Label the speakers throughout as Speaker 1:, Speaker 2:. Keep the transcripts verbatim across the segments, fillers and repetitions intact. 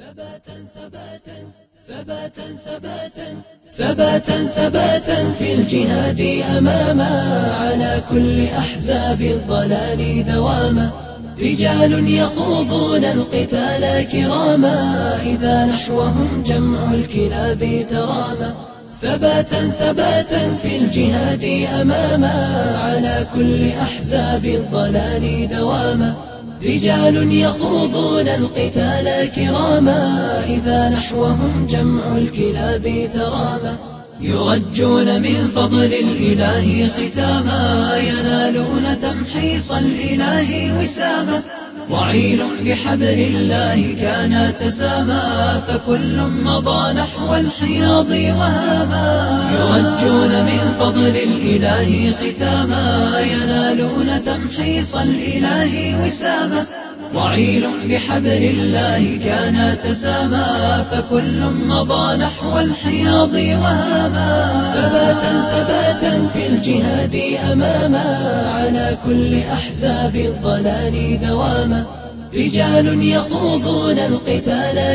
Speaker 1: ثباتا ثباتا ثباتا ثباتا ثباتا ثباتا في الجهاد أماما على كل أحزاب الضلال دواما. رجال يخوضون القتال كراما إذا نحوهم جمع الكلاب تراما. ثباتا ثباتا في الجهاد أماما على كل أحزاب الضلال دواما. رجال يخوضون القتال كراما إذا نحوهم جمع الكلاب تراما. يرجون من فضل الإله ختاما ينالون تمحيص الإله وساما. وعيل بحبل الله كان تساما فكل مضى نحو الحياض وهاما. يرجون من فضل الإله ختاما ينالون تمحيص الإله وساما. وعيل بحبل الله كان تساما فكل مضى نحو الحياض وهاما. ثباتا ثباتا في الجهاد أماما على كل أحزاب الضلال دواما. رجال يخوضون القتال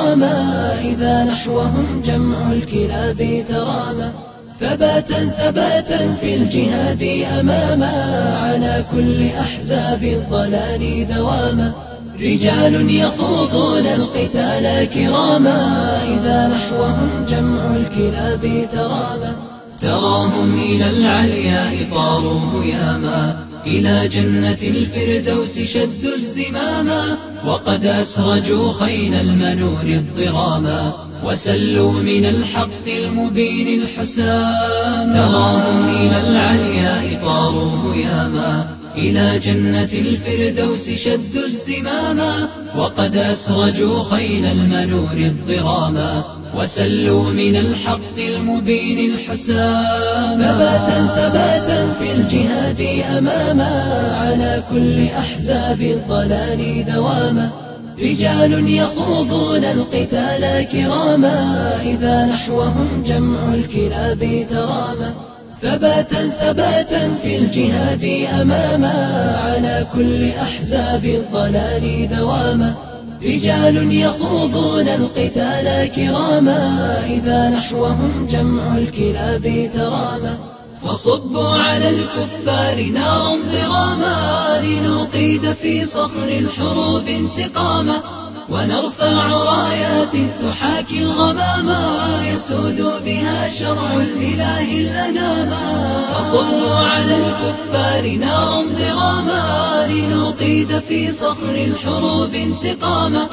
Speaker 1: كراما إذا نحوهم جمع الكلاب تراما. ثباتا ثباتا في الجهاد أماما على كل أحزاب الضلال دواما. رجال يخوضون القتال كراما إذا نحوهم جمع الكلاب تراما. تراهم إلى العلياء طاروا هياما إلى جنة الفردوس شدوا الزماما. وقد أسرجوا خيل المنون الضراما وسلوا من الحق المبين الحسام. تراهم إلى العلياء طاروا هياما إلى جنة الفردوس شدوا الزماما. وقد أسرجوا خيل المنون الضراما وسلوا من الحق المبين الحسام. ثباتا ثباتا في الجهاد أماما على كل أحزاب الضلال دواما. رجال يخوضون القتال كراما إذا نحوهم جمع الكلاب تراما. ثباتا ثباتا في الجهاد أماما على كل أحزاب الضلال دواما. رجال يخوضون القتال كراما إذا نحوهم جمع الكلاب تراما. فصبوا على الكفار نارا ضراما لنقيد في صخر الحروب انتقاما. ونرفع رايات تحاكي الغماما يسود بها شرع الإله الأناما. فصبوا على الكفار نارا ضراما لنقيد في صخر الحروب انتقاما.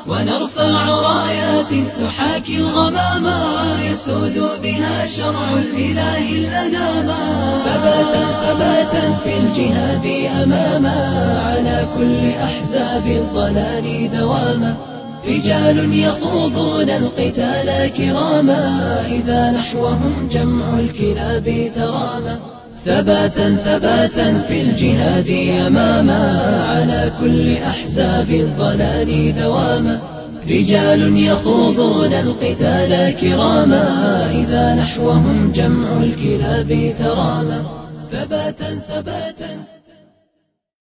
Speaker 1: ونرفع رايات تحاكي الغماما يسود بها شرع الإله الأناما. ثباتا ثباتا في الجهاد أماما على كل أحزاب الضلال دواما. رجال يخوضون القتال كراما إذا نحوهم جمع الكلاب تراما. ثباتا ثباتا في الجهاد أماما على كل أحزاب الضلال دواما. رجال يخوضون القتال كراما إذا نحوهم جمع الكلاب تراما. ثباتا ثباتا